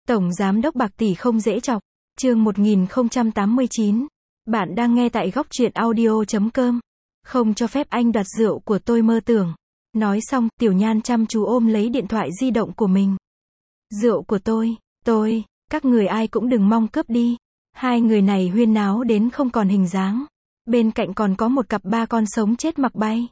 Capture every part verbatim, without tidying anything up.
Tổng Giám đốc bạc tỷ không dễ chọc. Chương một nghìn không trăm tám mươi chín. Bạn đang nghe tại góc truyện audio chấm com. Không cho phép anh đoạt rượu của tôi, mơ tưởng. Nói xong, Tiểu Nhan chăm chú ôm lấy điện thoại di động của mình. Rượu của tôi, tôi, các người ai cũng đừng mong cướp đi. Hai người này huyên náo đến không còn hình dáng. Bên cạnh còn có một cặp ba con sống chết mặc bay.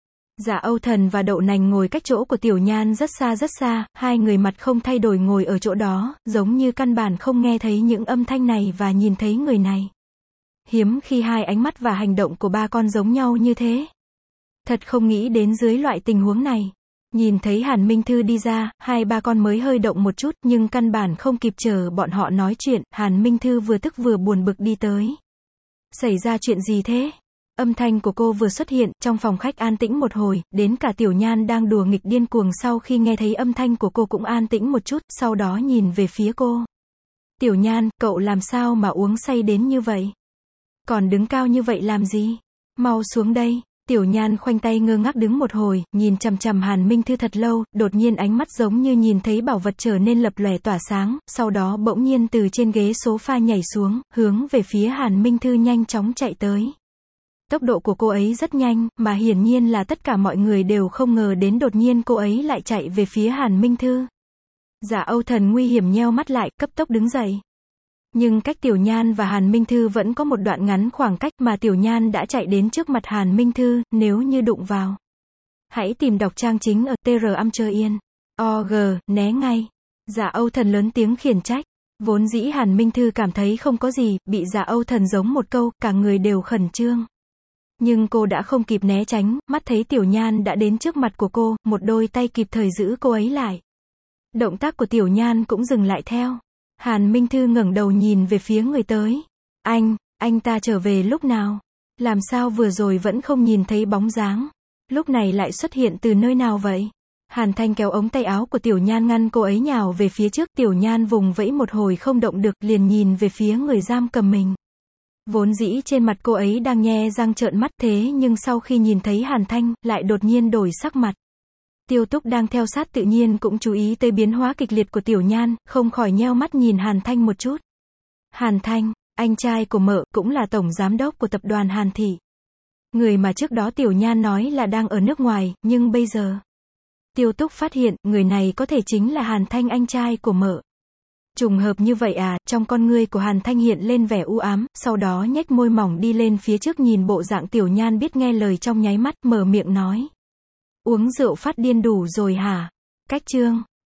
Dạ Âu Thần và Đậu Nành ngồi cách chỗ của Tiểu Nhan rất xa rất xa, hai người mặt không thay đổi ngồi ở chỗ đó, giống như căn bản không nghe thấy những âm thanh này và nhìn thấy người này. Hiếm khi hai ánh mắt và hành động của ba con giống nhau như thế. Thật không nghĩ đến dưới loại tình huống này. Nhìn thấy Hàn Minh Thư đi ra, hai ba con mới hơi động một chút, nhưng căn bản không kịp chờ bọn họ nói chuyện, Hàn Minh Thư vừa tức vừa buồn bực đi tới. Xảy ra chuyện gì thế? Âm thanh của cô vừa xuất hiện, trong phòng khách an tĩnh một hồi, đến cả Tiểu Nhan đang đùa nghịch điên cuồng sau khi nghe thấy âm thanh của cô cũng an tĩnh một chút, sau đó nhìn về phía cô. Tiểu Nhan, cậu làm sao mà uống say đến như vậy? Còn đứng cao như vậy làm gì? Mau xuống đây. Tiểu Nhan khoanh tay ngơ ngác đứng một hồi, nhìn chằm chằm Hàn Minh Thư thật lâu, đột nhiên ánh mắt giống như nhìn thấy bảo vật trở nên lập lòe tỏa sáng, sau đó bỗng nhiên từ trên ghế sofa nhảy xuống, hướng về phía Hàn Minh Thư nhanh chóng chạy tới. Tốc độ của cô ấy rất nhanh, mà hiển nhiên là tất cả mọi người đều không ngờ đến đột nhiên cô ấy lại chạy về phía Hàn Minh Thư. Dạ Âu Thần nguy hiểm nheo mắt lại, cấp tốc đứng dậy. Nhưng cách Tiểu Nhan và Hàn Minh Thư vẫn có một đoạn ngắn khoảng cách mà Tiểu Nhan đã chạy đến trước mặt Hàn Minh Thư, nếu như đụng vào. Hãy tìm đọc trang chính ở tr am chơ yên. o giê, né ngay. Dạ Âu Thần lớn tiếng khiển trách. Vốn dĩ Hàn Minh Thư cảm thấy không có gì, bị Dạ Âu Thần giống một câu, cả người đều khẩn trương. Nhưng cô đã không kịp né tránh, mắt thấy Tiểu Nhan đã đến trước mặt của cô, một đôi tay kịp thời giữ cô ấy lại. Động tác của Tiểu Nhan cũng dừng lại theo. Hàn Minh Thư ngẩng đầu nhìn về phía người tới. Anh, anh ta trở về lúc nào? Làm sao vừa rồi vẫn không nhìn thấy bóng dáng? Lúc này lại xuất hiện từ nơi nào vậy? Hàn Thanh kéo ống tay áo của Tiểu Nhan ngăn cô ấy nhào về phía trước. Tiểu Nhan vùng vẫy một hồi không động được, liền nhìn về phía người giam cầm mình. Vốn dĩ trên mặt cô ấy đang nhe răng trợn mắt, thế nhưng sau khi nhìn thấy Hàn Thanh, lại đột nhiên đổi sắc mặt. Tiêu Túc đang theo sát tự nhiên cũng chú ý tới biến hóa kịch liệt của Tiểu Nhan, không khỏi nheo mắt nhìn Hàn Thanh một chút. Hàn Thanh, anh trai của mợ, cũng là tổng giám đốc của tập đoàn Hàn Thị. Người mà trước đó Tiểu Nhan nói là đang ở nước ngoài, nhưng bây giờ Tiêu Túc phát hiện, người này có thể chính là Hàn Thanh, anh trai của mợ. Trùng hợp như vậy à? Trong con ngươi của Hàn Thanh hiện lên vẻ u ám, sau đó nhếch môi mỏng đi lên phía trước, nhìn bộ dạng Tiểu Nhan biết nghe lời trong nháy mắt, mở miệng nói. Uống rượu phát điên đủ rồi hả? Cách chương.